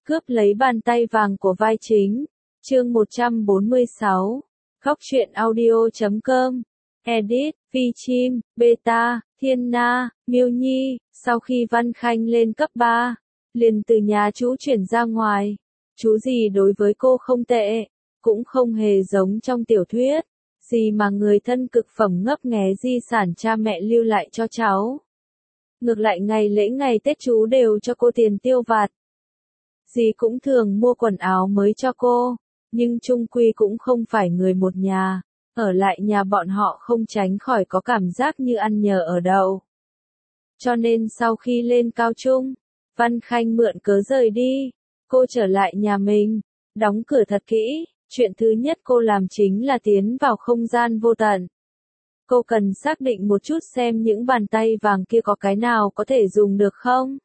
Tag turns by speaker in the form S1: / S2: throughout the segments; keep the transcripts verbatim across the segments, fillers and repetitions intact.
S1: Cướp lấy bàn tay vàng của vai chính. Chương một trăm bốn mươi sáu. Góc truyện audio chấm com. Edit, Phi Chim, Beta, Thiên Na, Miêu Nhi. Sau khi Văn Khanh lên cấp ba, liền từ nhà chú chuyển ra ngoài. Chú gì đối với cô không tệ, cũng không hề giống trong tiểu thuyết. Gì mà người thân cực phẩm ngấp nghé di sản cha mẹ lưu lại cho cháu. Ngược lại ngày lễ ngày Tết chú đều cho cô tiền tiêu vặt. Dì cũng thường mua quần áo mới cho cô, nhưng chung quy cũng không phải người một nhà, ở lại nhà bọn họ không tránh khỏi có cảm giác như ăn nhờ ở đậu. Cho nên sau khi lên cao trung, Văn Khanh mượn cớ rời đi, cô trở lại nhà mình, đóng cửa thật kỹ, chuyện thứ nhất cô làm chính là tiến vào không gian vô tận. Cô cần xác định một chút xem những bàn tay vàng kia có cái nào có thể dùng được không.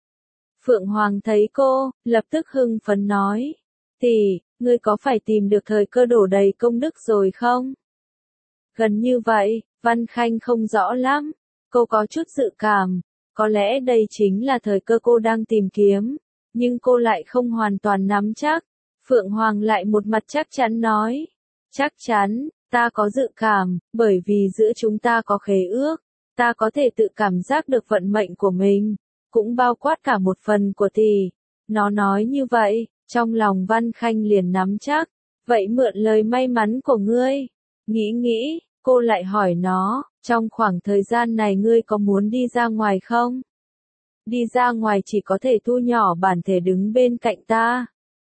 S1: Phượng Hoàng thấy cô, lập tức hưng phấn nói, tỷ, ngươi có phải tìm được thời cơ đổ đầy công đức rồi không? Gần như vậy, Văn Khanh không rõ lắm, cô có chút dự cảm, có lẽ đây chính là thời cơ cô đang tìm kiếm, nhưng cô lại không hoàn toàn nắm chắc. Phượng Hoàng lại một mặt chắc chắn nói, chắc chắn, ta có dự cảm, bởi vì giữa chúng ta có khế ước, ta có thể tự cảm giác được vận mệnh của mình, cũng bao quát cả một phần của tỷ. Nó nói như vậy, trong lòng Văn Khanh liền nắm chắc, vậy mượn lời may mắn của ngươi. Nghĩ nghĩ, cô lại hỏi nó, trong khoảng thời gian này ngươi có muốn đi ra ngoài không? Đi ra ngoài chỉ có thể thu nhỏ bản thể đứng bên cạnh ta.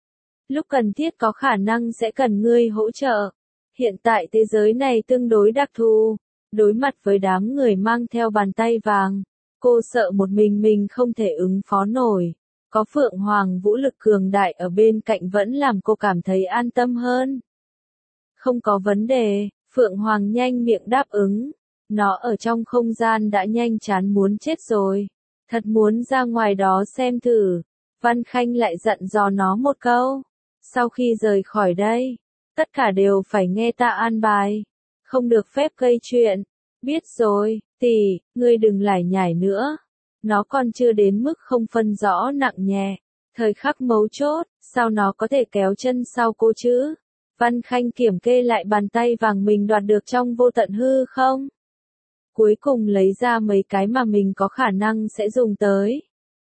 S1: Lúc cần thiết có khả năng sẽ cần ngươi hỗ trợ. Hiện tại thế giới này tương đối đặc thù, đối mặt với đám người mang theo bàn tay vàng, cô sợ một mình mình không thể ứng phó nổi. Có Phượng Hoàng vũ lực cường đại ở bên cạnh vẫn làm cô cảm thấy an tâm hơn. Không có vấn đề, Phượng Hoàng nhanh miệng đáp ứng. Nó ở trong không gian đã nhanh chán muốn chết rồi. Thật muốn ra ngoài đó xem thử. Văn Khanh lại dặn dò nó một câu. Sau khi rời khỏi đây, tất cả đều phải nghe ta an bài. Không được phép gây chuyện. Biết rồi, tỷ, ngươi đừng lải nhải nữa. Nó còn chưa đến mức không phân rõ nặng nhẹ. Thời khắc mấu chốt, sao nó có thể kéo chân sau cô chứ? Văn Khanh kiểm kê lại bàn tay vàng mình đoạt được trong vô tận hư không? Cuối cùng lấy ra mấy cái mà mình có khả năng sẽ dùng tới.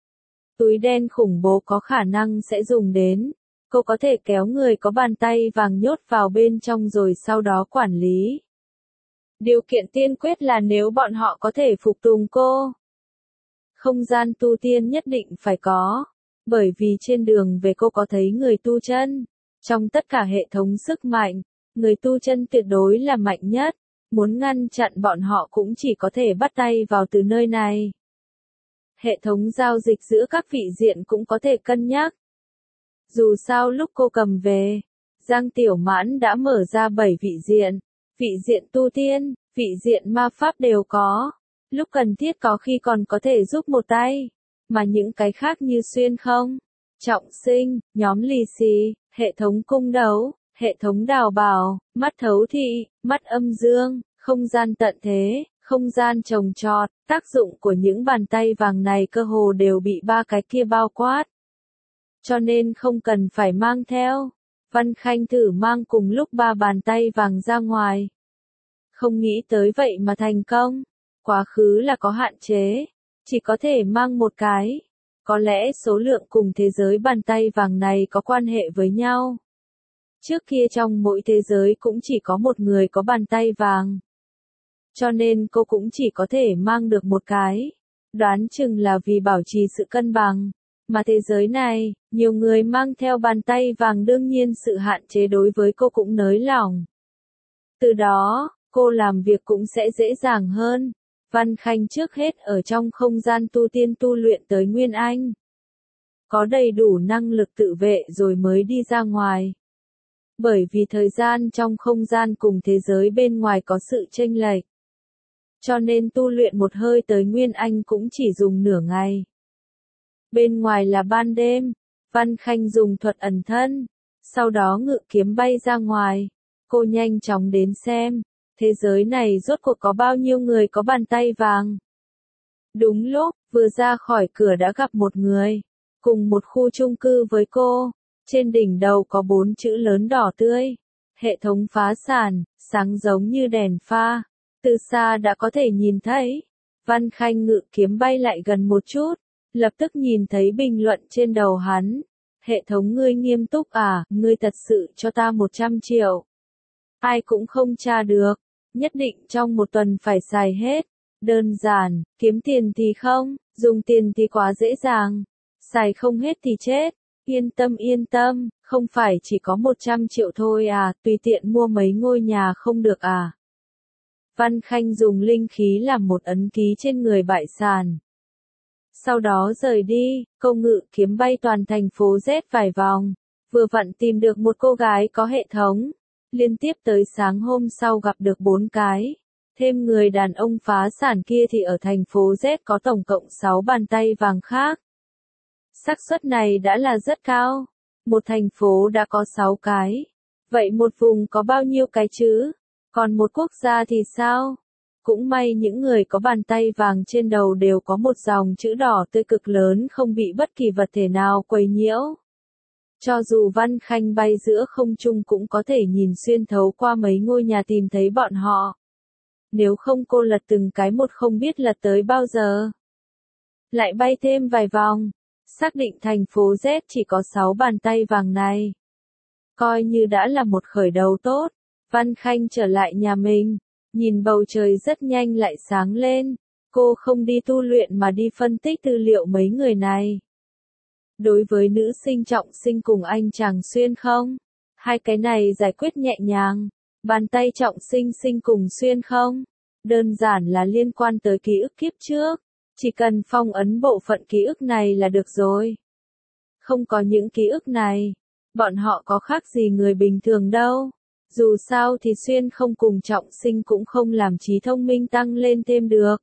S1: Túi đen khủng bố có khả năng sẽ dùng đến. Cô có thể kéo người có bàn tay vàng nhốt vào bên trong rồi sau đó quản lý. Điều kiện tiên quyết là nếu bọn họ có thể phục tùng cô. Không gian tu tiên nhất định phải có, bởi vì trên đường về cô có thấy người tu chân. Trong tất cả hệ thống sức mạnh, người tu chân tuyệt đối là mạnh nhất, muốn ngăn chặn bọn họ cũng chỉ có thể bắt tay vào từ nơi này. Hệ thống giao dịch giữa các vị diện cũng có thể cân nhắc. Dù sao lúc cô cầm về, Giang Tiểu Mãn đã mở ra bảy vị diện, vị diện tu tiên, vị diện ma pháp đều có. Lúc cần thiết có khi còn có thể giúp một tay, mà những cái khác như xuyên không, trọng sinh, nhóm lì xì, hệ thống cung đấu, hệ thống đào bảo, mắt thấu thị, mắt âm dương, không gian tận thế, không gian trồng trọt, tác dụng của những bàn tay vàng này cơ hồ đều bị ba cái kia bao quát. Cho nên không cần phải mang theo. Văn Khanh thử mang cùng lúc ba bàn tay vàng ra ngoài. Không nghĩ tới vậy mà thành công. Quá khứ là có hạn chế, chỉ có thể mang một cái. Có lẽ số lượng cùng thế giới bàn tay vàng này có quan hệ với nhau. Trước kia trong mỗi thế giới cũng chỉ có một người có bàn tay vàng. Cho nên cô cũng chỉ có thể mang được một cái. Đoán chừng là vì bảo trì sự cân bằng. Mà thế giới này, nhiều người mang theo bàn tay vàng đương nhiên sự hạn chế đối với cô cũng nới lỏng. Từ đó, cô làm việc cũng sẽ dễ dàng hơn. Văn Khanh trước hết ở trong không gian tu tiên tu luyện tới Nguyên Anh. Có đầy đủ năng lực tự vệ rồi mới đi ra ngoài. Bởi vì thời gian trong không gian cùng thế giới bên ngoài có sự chênh lệch. Cho nên tu luyện một hơi tới Nguyên Anh cũng chỉ dùng nửa ngày. Bên ngoài là ban đêm, Văn Khanh dùng thuật ẩn thân, sau đó ngự kiếm bay ra ngoài. Cô nhanh chóng đến xem. Thế giới này rốt cuộc có bao nhiêu người có bàn tay vàng? Đúng lúc, vừa ra khỏi cửa đã gặp một người. cùng một khu chung cư với cô. Trên đỉnh đầu có bốn chữ lớn đỏ tươi. Hệ thống phá sản, sáng giống như đèn pha. Từ xa đã có thể nhìn thấy. Văn Khanh ngự kiếm bay lại gần một chút. Lập tức nhìn thấy bình luận trên đầu hắn. Hệ thống ngươi nghiêm túc à, ngươi thật sự cho ta một trăm triệu. Ai cũng không tra được. Nhất định trong một tuần phải xài hết. Đơn giản, kiếm tiền thì không, dùng tiền thì quá dễ dàng. Xài không hết thì chết. Yên tâm yên tâm, không phải chỉ có một trăm triệu thôi à, tùy tiện mua mấy ngôi nhà không được à. Văn Khanh dùng linh khí làm một ấn ký trên người bại sản. Sau đó rời đi, câu ngự kiếm bay toàn thành phố Z vài vòng. Vừa vặn tìm được một cô gái có hệ thống. Liên tiếp tới sáng hôm sau gặp được bốn cái. Thêm người đàn ông phá sản kia thì ở thành phố Z có tổng cộng sáu bàn tay vàng khác. Xác suất này đã là rất cao. Một thành phố đã có sáu cái. Vậy một vùng có bao nhiêu cái chứ? Còn một quốc gia thì sao? Cũng may những người có bàn tay vàng trên đầu đều có một dòng chữ đỏ tươi cực lớn không bị bất kỳ vật thể nào quấy nhiễu. Cho dù Văn Khanh bay giữa không trung cũng có thể nhìn xuyên thấu qua mấy ngôi nhà tìm thấy bọn họ. Nếu không cô lật từng cái một không biết lật tới bao giờ. Lại bay thêm vài vòng. Xác định thành phố Z chỉ có sáu bàn tay vàng này. Coi như đã là một khởi đầu tốt. Văn Khanh trở lại nhà mình. Nhìn bầu trời rất nhanh lại sáng lên. Cô không đi tu luyện mà đi phân tích tư liệu mấy người này. Đối với nữ sinh Trọng Sinh cùng anh chàng Xuyên không? Hai cái này giải quyết nhẹ nhàng. Bàn tay Trọng Sinh sinh cùng Xuyên không? Đơn giản là liên quan tới ký ức kiếp trước. Chỉ cần phong ấn bộ phận ký ức này là được rồi. Không có những ký ức này, bọn họ có khác gì người bình thường đâu. Dù sao thì Xuyên không cùng Trọng Sinh cũng không làm trí thông minh tăng lên thêm được.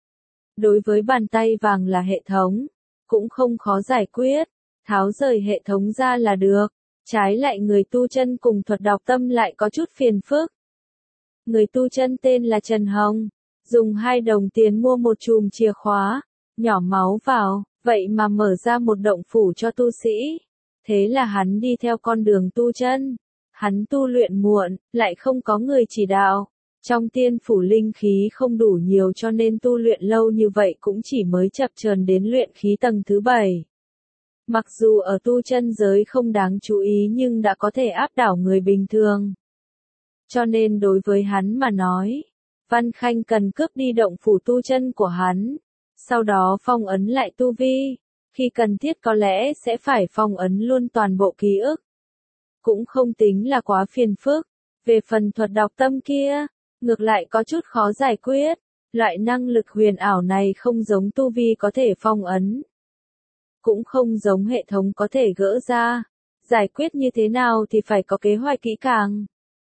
S1: Đối với bàn tay vàng là hệ thống, cũng không khó giải quyết, tháo rời hệ thống ra là được. Trái lại người tu chân cùng thuật đọc tâm lại có chút phiền phức. Người tu chân tên là Trần Hồng, dùng hai đồng tiền mua một chùm chìa khóa, nhỏ máu vào, vậy mà mở ra một động phủ cho tu sĩ. Thế là hắn đi theo con đường tu chân. Hắn tu luyện muộn, lại không có người chỉ đạo. Trong tiên phủ linh khí không đủ nhiều cho nên tu luyện lâu như vậy cũng chỉ mới chập chờn đến luyện khí tầng thứ bảy. Mặc dù ở tu chân giới không đáng chú ý nhưng đã có thể áp đảo người bình thường. Cho nên đối với hắn mà nói, Văn Khanh cần cướp đi động phủ tu chân của hắn. Sau đó phong ấn lại tu vi. Khi cần thiết có lẽ sẽ phải phong ấn luôn toàn bộ ký ức. Cũng không tính là quá phiền phức. Về phần thuật đọc tâm kia, ngược lại có chút khó giải quyết. Loại năng lực huyền ảo này không giống tu vi có thể phong ấn. Cũng không giống hệ thống có thể gỡ ra. Giải quyết như thế nào thì phải có kế hoạch kỹ càng.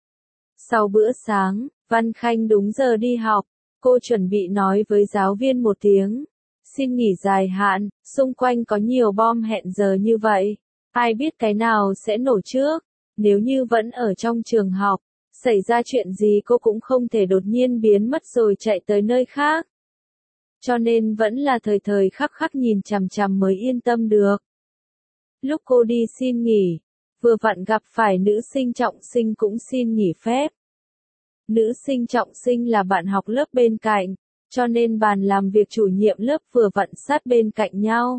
S1: Sau bữa sáng, Văn Khanh đúng giờ đi học. Cô chuẩn bị nói với giáo viên một tiếng. Xin nghỉ dài hạn, xung quanh có nhiều bom hẹn giờ như vậy. Ai biết cái nào sẽ nổ trước. Nếu như vẫn ở trong trường học, xảy ra chuyện gì cô cũng không thể đột nhiên biến mất rồi chạy tới nơi khác. Cho nên vẫn là thời thời khắc khắc nhìn chằm chằm mới yên tâm được. Lúc cô đi xin nghỉ, vừa vặn gặp phải nữ sinh Trọng Sinh cũng xin nghỉ phép. Nữ sinh Trọng Sinh là bạn học lớp bên cạnh, cho nên bàn làm việc chủ nhiệm lớp vừa vặn sát bên cạnh nhau.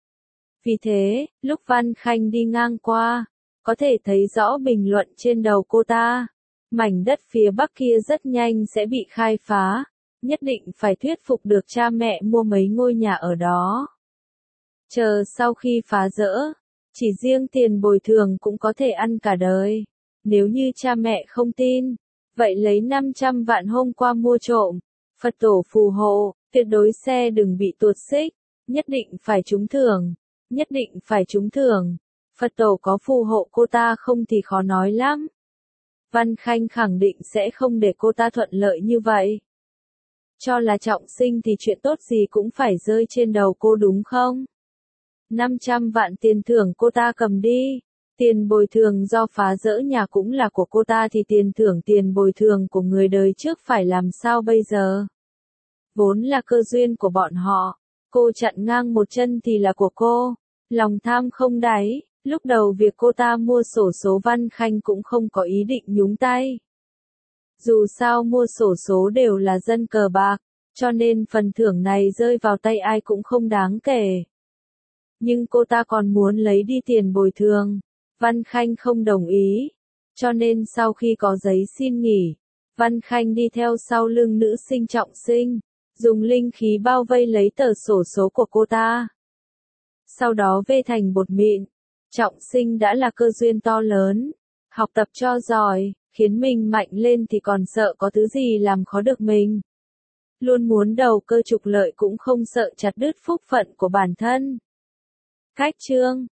S1: Vì thế, lúc Văn Khanh đi ngang qua, có thể thấy rõ bình luận trên đầu cô ta. Mảnh đất phía bắc kia rất nhanh sẽ bị khai phá, nhất định phải thuyết phục được cha mẹ mua mấy ngôi nhà ở đó. Chờ sau khi phá dỡ, chỉ riêng tiền bồi thường cũng có thể ăn cả đời. Nếu như cha mẹ không tin, vậy lấy năm trăm vạn hôm qua mua trộm, Phật tổ phù hộ, tuyệt đối xe đừng bị tuột xích, nhất định phải trúng thưởng, nhất định phải trúng thưởng. Phật tổ có phù hộ cô ta không thì khó nói lắm. Văn Khanh khẳng định sẽ không để cô ta thuận lợi như vậy. Cho là Trọng Sinh thì chuyện tốt gì cũng phải rơi trên đầu cô đúng không? năm trăm vạn tiền thưởng cô ta cầm đi. Tiền bồi thường do phá rỡ nhà cũng là của cô ta thì tiền thưởng tiền bồi thường của người đời trước phải làm sao bây giờ? Vốn là cơ duyên của bọn họ. Cô chặn ngang một chân thì là của cô. Lòng tham không đáy, lúc đầu việc cô ta mua xổ số Văn Khanh cũng không có ý định nhúng tay. Dù sao mua xổ số đều là dân cờ bạc, cho nên phần thưởng này rơi vào tay ai cũng không đáng kể. Nhưng cô ta còn muốn lấy đi tiền bồi thường, Văn Khanh không đồng ý. Cho nên sau khi có giấy xin nghỉ, Văn Khanh đi theo sau lưng nữ sinh Trọng Sinh, dùng linh khí bao vây lấy tờ sổ số của cô ta. Sau đó vê thành bột mịn. Trọng Sinh đã là cơ duyên to lớn, học tập cho giỏi, khiến mình mạnh lên thì còn sợ có thứ gì làm khó được mình. Luôn muốn đầu cơ trục lợi cũng không sợ chặt đứt phúc phận của bản thân. Cách chương